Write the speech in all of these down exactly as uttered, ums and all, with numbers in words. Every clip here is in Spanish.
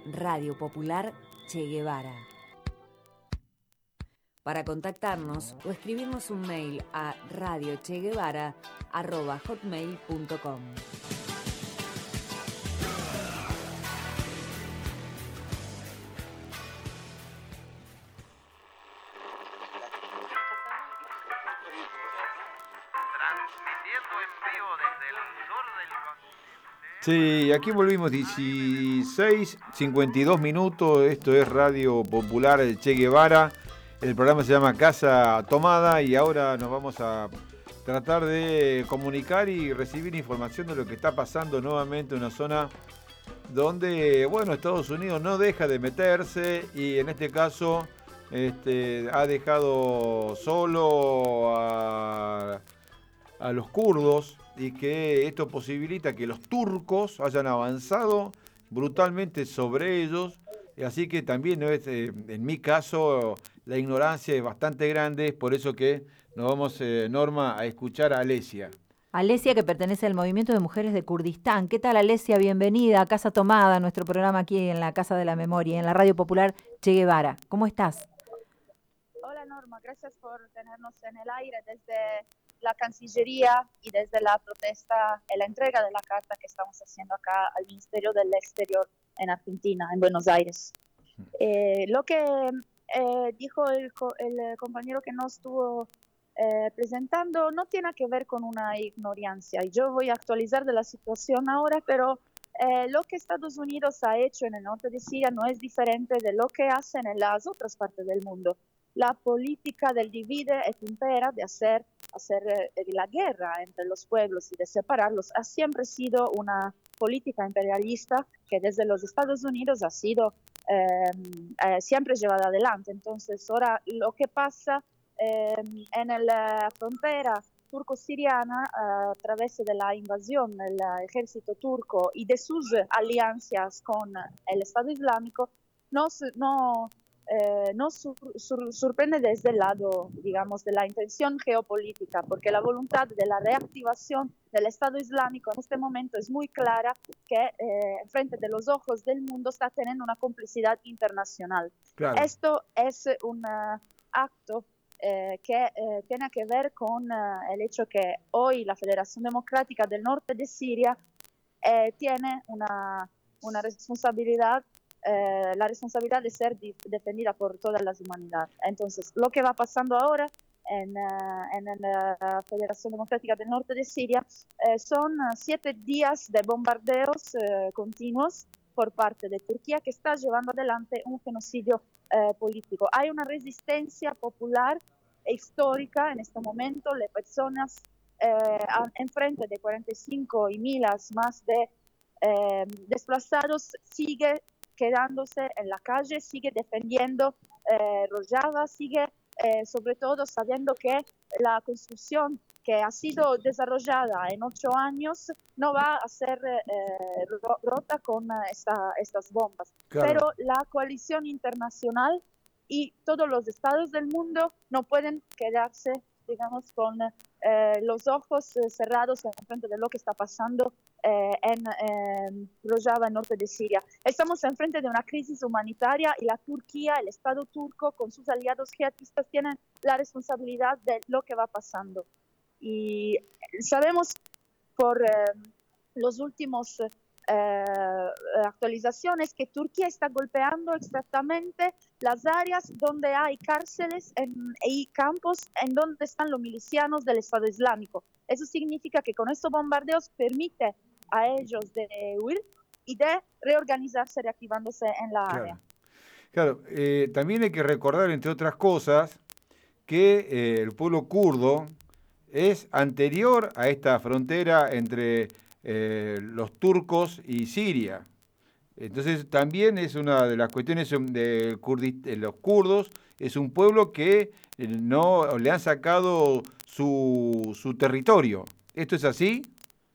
Radio Popular Che Guevara. Para contactarnos o escribirnos un mail a radiocheguevara arroba hotmail punto com. Sí, aquí volvimos, dieciséis cincuenta y dos minutos, esto es Radio Popular Che Guevara, el programa se llama Casa Tomada y ahora nos vamos a tratar de comunicar y recibir información de lo que está pasando nuevamente en una zona donde, bueno, Estados Unidos no deja de meterse y en este caso este, ha dejado solo a, a los kurdos, y que esto posibilita que los turcos hayan avanzado brutalmente sobre ellos, así que también no es, eh, en mi caso la ignorancia es bastante grande, es por eso que nos vamos, eh, Norma, a escuchar a Alesia. Alesia, que pertenece al Movimiento de Mujeres de Kurdistán. ¿Qué tal, Alesia? Bienvenida a Casa Tomada, nuestro programa aquí en la Casa de la Memoria, en la Radio Popular Che Guevara. ¿Cómo estás? Hola, Norma, gracias por tenernos en el aire desde la Cancillería y desde la protesta y la entrega de la carta que estamos haciendo acá al Ministerio del Exterior en Argentina, en Buenos Aires. Eh, lo que eh, dijo el, el compañero que nos estuvo eh, presentando no tiene que ver con una ignorancia. Y yo voy a actualizar de la situación ahora, pero eh, lo que Estados Unidos ha hecho en el norte de Siria no es diferente de lo que hacen en las otras partes del mundo. La política del divide et impera, de hacer, hacer eh, la guerra entre los pueblos y de separarlos, ha siempre sido una política imperialista que desde los Estados Unidos ha sido eh, eh, siempre llevada adelante. Entonces, ahora lo que pasa eh, en la frontera turco-siriana eh, a través de la invasión del ejército turco y de sus alianzas con el Estado Islámico, no, no Eh, nos sur, sur, sorprende desde el lado, digamos, de la intención geopolítica, porque la voluntad de la reactivación del Estado Islámico en este momento es muy clara, que eh, frente de los ojos del mundo está teniendo una complicidad internacional. Claro. Esto es un uh, acto eh, que eh, tiene que ver con uh, el hecho que hoy la Federación Democrática del Norte de Siria eh, tiene una, una responsabilidad Eh, la responsabilidad de ser di- defendida por todas las humanidades. Entonces, lo que va pasando ahora en, uh, en la Federación Democrática del Norte de Siria eh, son uh, siete días de bombardeos uh, continuos por parte de Turquía que está llevando adelante un genocidio uh, político. Hay una resistencia popular e histórica en este momento. Las personas eh, en frente de cuarenta y cinco y miles más de eh, desplazados sigue quedándose en la calle, sigue defendiendo eh, Rojava, sigue eh, sobre todo sabiendo que la construcción que ha sido desarrollada en ocho años no va a ser eh, rota con esta, estas bombas. Claro. Pero la coalición internacional y todos los estados del mundo no pueden quedarse, digamos, con eh, los ojos eh, cerrados en frente de lo que está pasando Eh, en eh, Rojava, en norte de Siria. Estamos enfrente de una crisis humanitaria y la Turquía, el Estado turco, con sus aliados jihadistas, tienen la responsabilidad de lo que va pasando. Y sabemos por eh, los últimos eh, actualizaciones que Turquía está golpeando exactamente las áreas donde hay cárceles en, y campos en donde están los milicianos del Estado Islámico. Eso significa que con estos bombardeos permite a ellos de huir y de reorganizarse reactivándose en la claro. área. Claro, eh, también hay que recordar, entre otras cosas, que eh, el pueblo kurdo es anterior a esta frontera entre eh, los turcos y Siria. Entonces también es una de las cuestiones de, Kurdi, de los kurdos, es un pueblo que no le han sacado su, su territorio. ¿Esto es así?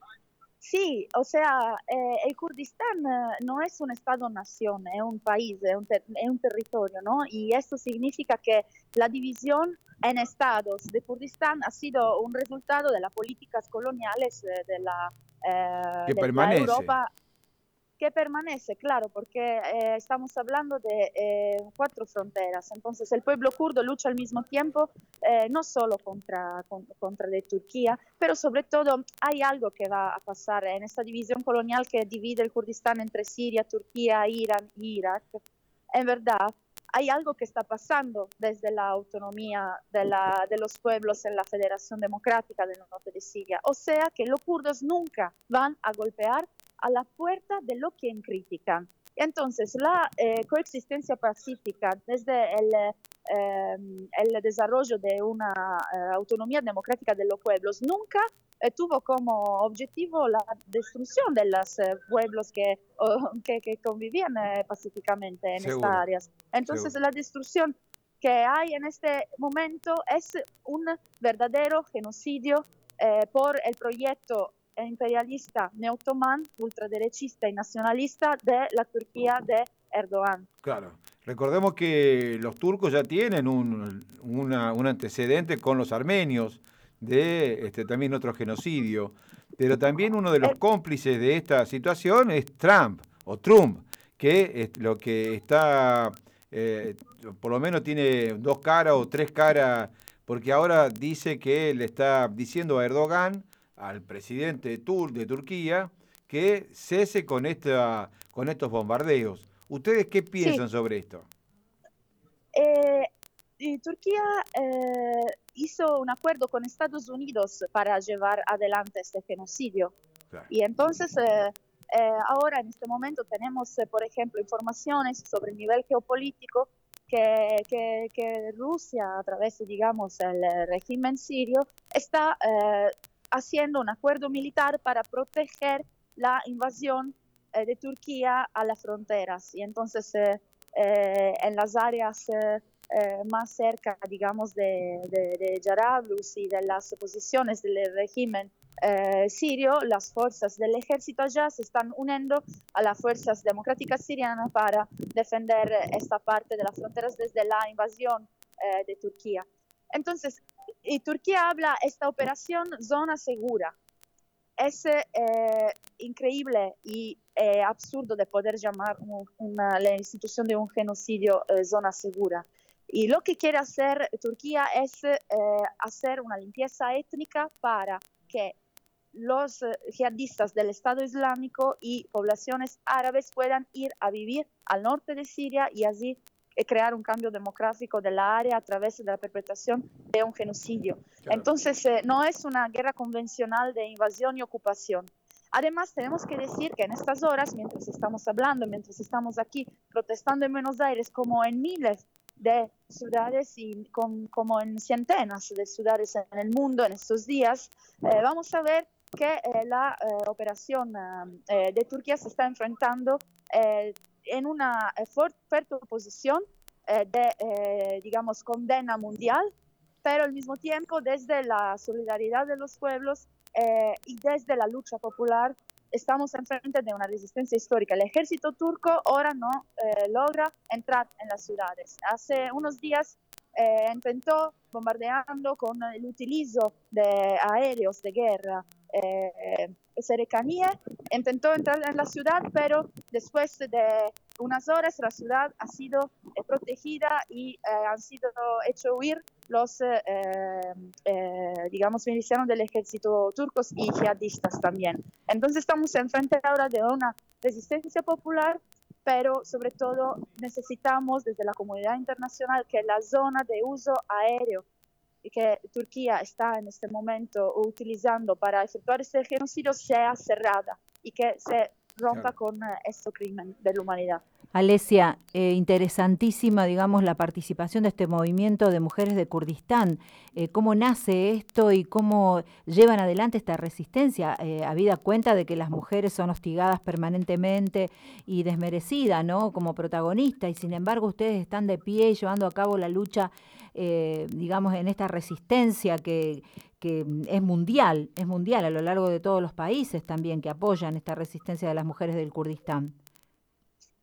Sí, o sea, eh, el Kurdistán eh, no es un Estado-nación, es un país, es un, ter- es un territorio, ¿no? Y esto significa que la división en estados de Kurdistán ha sido un resultado de las políticas coloniales eh, de la, eh, Que de la permanece. Europa. que permanece, claro, porque eh, estamos hablando de eh, cuatro fronteras. Entonces, el pueblo kurdo lucha al mismo tiempo, eh, no solo contra, con, contra de Turquía, pero sobre todo hay algo que va a pasar en esta división colonial que divide el Kurdistán entre Siria, Turquía, Irán y Irak. En verdad, hay algo que está pasando desde la autonomía de, la, de los pueblos en la Federación Democrática del Norte de Siria. O sea que los kurdos nunca van a golpear a la puerta de lo que critican. Entonces, la eh, coexistencia pacífica desde el, eh, el desarrollo de una eh, autonomía democrática de los pueblos nunca eh, tuvo como objetivo la destrucción de los eh, pueblos que, oh, que, que convivían eh, pacíficamente en Seguro, estas áreas. Entonces, seguro. la destrucción que hay en este momento es un verdadero genocidio eh, por el proyecto imperialista neotomán, ultraderechista y nacionalista de la Turquía de Erdogan. Claro. Recordemos que los turcos ya tienen un, una, un antecedente con los armenios de este, también otro genocidio, pero también uno de los El, cómplices de esta situación es Trump, o Trump, que es lo que está, eh, por lo menos tiene dos caras o tres caras, porque ahora dice que le está diciendo a Erdogan, al presidente de, Tur de Turquía, que cese con, esta, con estos bombardeos. ¿Ustedes qué piensan sí, sobre esto? eh, y Turquía eh, hizo un acuerdo con Estados Unidos para llevar adelante este genocidio. Claro. Y entonces, eh, eh, ahora en este momento tenemos, eh, por ejemplo, informaciones sobre el nivel geopolítico que, que, que Rusia, a través, digamos, el régimen sirio, está eh, haciendo un acuerdo militar para proteger la invasión eh, de Turquía a las fronteras. Y entonces, eh, eh, en las áreas eh, eh, más cerca, digamos, de, de, de Jarablus y de las posiciones del régimen eh, sirio, las fuerzas del ejército allá se están uniendo a las fuerzas democráticas sirianas para defender esta parte de las fronteras desde la invasión eh, de Turquía. Entonces, y Turquía habla de esta operación zona segura. Es eh, increíble y eh, absurdo de poder llamar un, una, la institución de un genocidio eh, zona segura. Y lo que quiere hacer Turquía es eh, hacer una limpieza étnica para que los eh, jihadistas del Estado Islámico y poblaciones árabes puedan ir a vivir al norte de Siria y así eh, crear un cambio demográfico de la área a través de la perpetración de un genocidio. Claro. Entonces, eh, no es una guerra convencional de invasión y ocupación. Además, tenemos que decir que en estas horas, mientras estamos hablando, mientras estamos aquí protestando en Buenos Aires, como en miles de ciudades y con, como en centenas de ciudades en el mundo en estos días, eh, vamos a ver que eh, la eh, operación eh, de Turquía se está enfrentando eh, en una fuerte oposición eh, de, eh, digamos, condena mundial, pero al mismo tiempo desde la solidaridad de los pueblos eh, y desde la lucha popular estamos enfrente de una resistencia histórica. El ejército turco ahora no eh, logra entrar en las ciudades. Hace unos días eh, intentó, bombardeando con el utilizo de aéreos de guerra, eh, cercanía, intentó entrar en la ciudad, pero después de unas horas la ciudad ha sido eh, protegida y eh, han sido hecho huir los, eh, eh, digamos, milicianos del ejército turcos y jihadistas también. Entonces estamos enfrente ahora de una resistencia popular, pero sobre todo necesitamos desde la comunidad internacional que la zona de uso aéreo que Turquía está en este momento utilizando para efectuar este genocidio sea cerrada y que se rompa claro. con uh, este crimen de la humanidad. Alesia, eh, interesantísima, digamos, la participación de este movimiento de mujeres de Kurdistán. Eh, ¿Cómo nace esto y cómo llevan adelante esta resistencia? Eh, habida cuenta de que las mujeres son hostigadas permanentemente y desmerecidas, ¿no?, como protagonistas, y sin embargo ustedes están de pie llevando a cabo la lucha, eh, digamos, en esta resistencia que, que es mundial, es mundial a lo largo de todos los países también que apoyan esta resistencia de las mujeres del Kurdistán.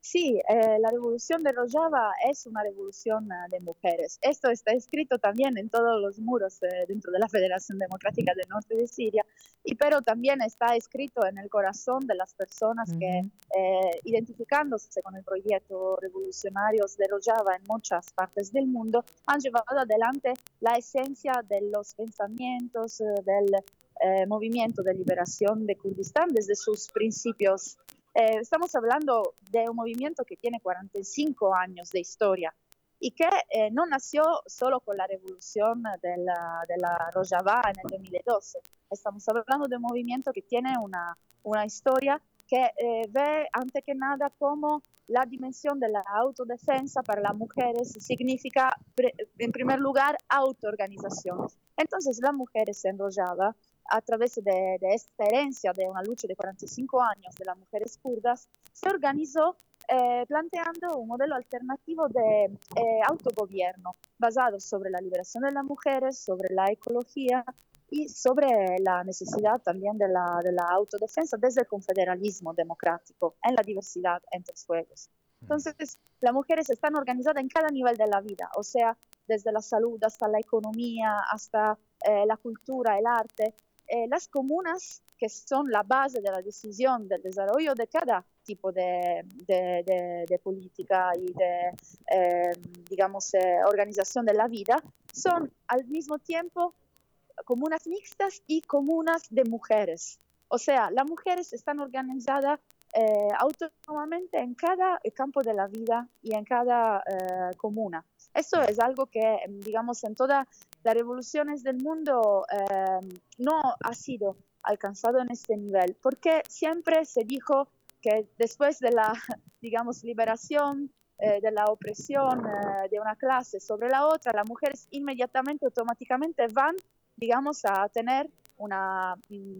Sí, eh, la revolución de Rojava es una revolución uh, de mujeres. Esto está escrito también en todos los muros eh, dentro de la Federación Democrática del Norte de Siria, y pero también está escrito en el corazón de las personas uh-huh. que, eh, identificándose con el proyecto revolucionario de Rojava en muchas partes del mundo, han llevado adelante la esencia de los pensamientos eh, del eh, movimiento de liberación de Kurdistán desde sus principios. Eh, estamos hablando de un movimiento que tiene cuarenta y cinco años de historia y que eh, no nació solo con la revolución de la, de la Rojava en el dos mil doce. Estamos hablando de un movimiento que tiene una, una historia que eh, ve, antes que nada, como la dimensión de la autodefensa para las mujeres significa, pre, en primer lugar, autoorganización. Entonces, las mujeres en Rojava, a través de, de esta herencia de una lucha de cuarenta y cinco años de las mujeres kurdas, se organizó eh, planteando un modelo alternativo de eh, autogobierno basado sobre la liberación de las mujeres, sobre la ecología y sobre la necesidad también de la, de la autodefensa desde el confederalismo democrático en la diversidad entre pueblos. Entonces, las mujeres están organizadas en cada nivel de la vida, o sea, desde la salud hasta la economía, hasta eh, la cultura, el arte. Eh, las comunas, que son la base de la decisión del desarrollo de cada tipo de, de, de, de política y de, eh, digamos, eh, organización de la vida, son al mismo tiempo comunas mixtas y comunas de mujeres. O sea, las mujeres están organizadas eh, autónomamente en cada campo de la vida y en cada eh, comuna. Eso es algo que, digamos, en todas las revoluciones del mundo eh, no ha sido alcanzado en este nivel, porque siempre se dijo que después de la, digamos, liberación eh, de la opresión eh, de una clase sobre la otra, las mujeres inmediatamente, automáticamente van, digamos, a tener una,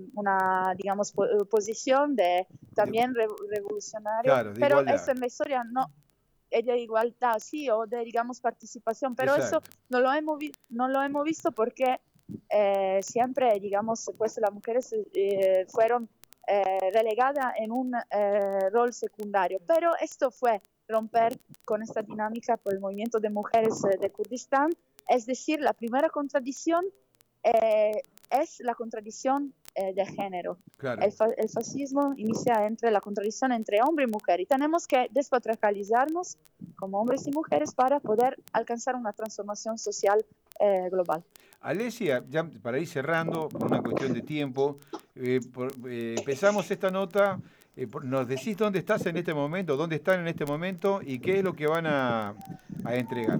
una digamos, posición de también re, revolucionaria, claro, de pero igualdad. eso en la historia no es de igualdad, sí, o de, digamos, participación, pero Exacto. eso no lo hemos, no lo hemos visto porque eh, siempre, digamos, pues las mujeres eh, fueron eh, relegadas en un eh, rol secundario, pero esto fue romper con esta dinámica por el movimiento de mujeres eh, de Kurdistán, es decir, la primera contradicción eh, es la contradicción eh, de género. Claro. El, fa el fascismo inicia entre la contradicción entre hombre y mujer y tenemos que despatriarcalizarnos como hombres y mujeres para poder alcanzar una transformación social eh, global. Alesia, ya para ir cerrando, por una cuestión de tiempo, eh, por, eh, empezamos esta nota, eh, por, nos decís dónde estás en este momento, dónde están en este momento y qué es lo que van a, a entregar.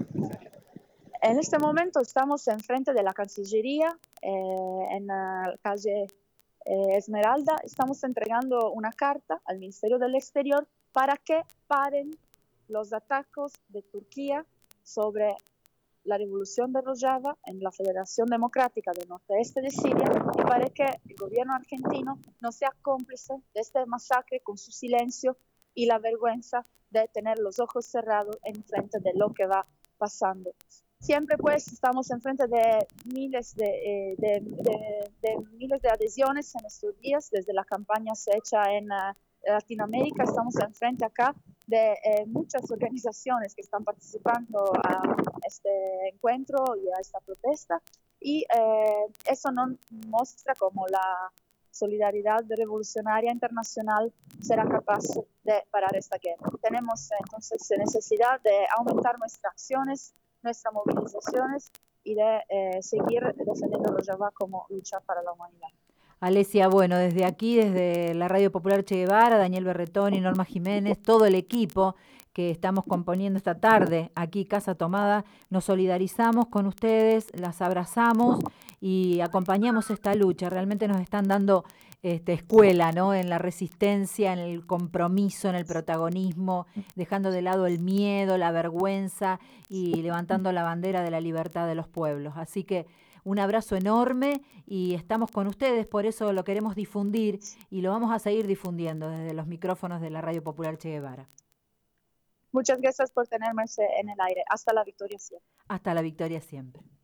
En este momento estamos enfrente de la Cancillería, eh, en la calle eh, Esmeralda. Estamos entregando una carta al Ministerio del Exterior para que paren los ataques de Turquía sobre la revolución de Rojava en la Federación Democrática del Nordeste de Siria y para que el gobierno argentino no sea cómplice de este masacre con su silencio y la vergüenza de tener los ojos cerrados en frente de lo que va pasando. Siempre pues estamos en frente de miles de, eh, de, de, de miles de adhesiones en estos días, desde la campaña hecha en uh, Latinoamérica, estamos en frente acá de eh, muchas organizaciones que están participando a este encuentro y a esta protesta y eh, eso nos muestra cómo la solidaridad revolucionaria internacional será capaz de parar esta guerra. Tenemos entonces necesidad de aumentar nuestras acciones, nuestras movilizaciones y de eh, seguir defendiendo Rojava como lucha para la humanidad. Alesia, bueno, desde aquí, desde la Radio Popular Che Guevara, Daniel Berretoni, Norma Jiménez, todo el equipo que estamos componiendo esta tarde aquí, Casa Tomada, nos solidarizamos con ustedes, las abrazamos y acompañamos esta lucha. Realmente nos están dando este, escuela, ¿no?, en la resistencia, en el compromiso, en el protagonismo, dejando de lado el miedo, la vergüenza y levantando la bandera de la libertad de los pueblos. Así que un abrazo enorme y estamos con ustedes, por eso lo queremos difundir y lo vamos a seguir difundiendo desde los micrófonos de la Radio Popular Che Guevara. Muchas gracias por tenerme en el aire. Hasta la victoria siempre. Hasta la victoria siempre.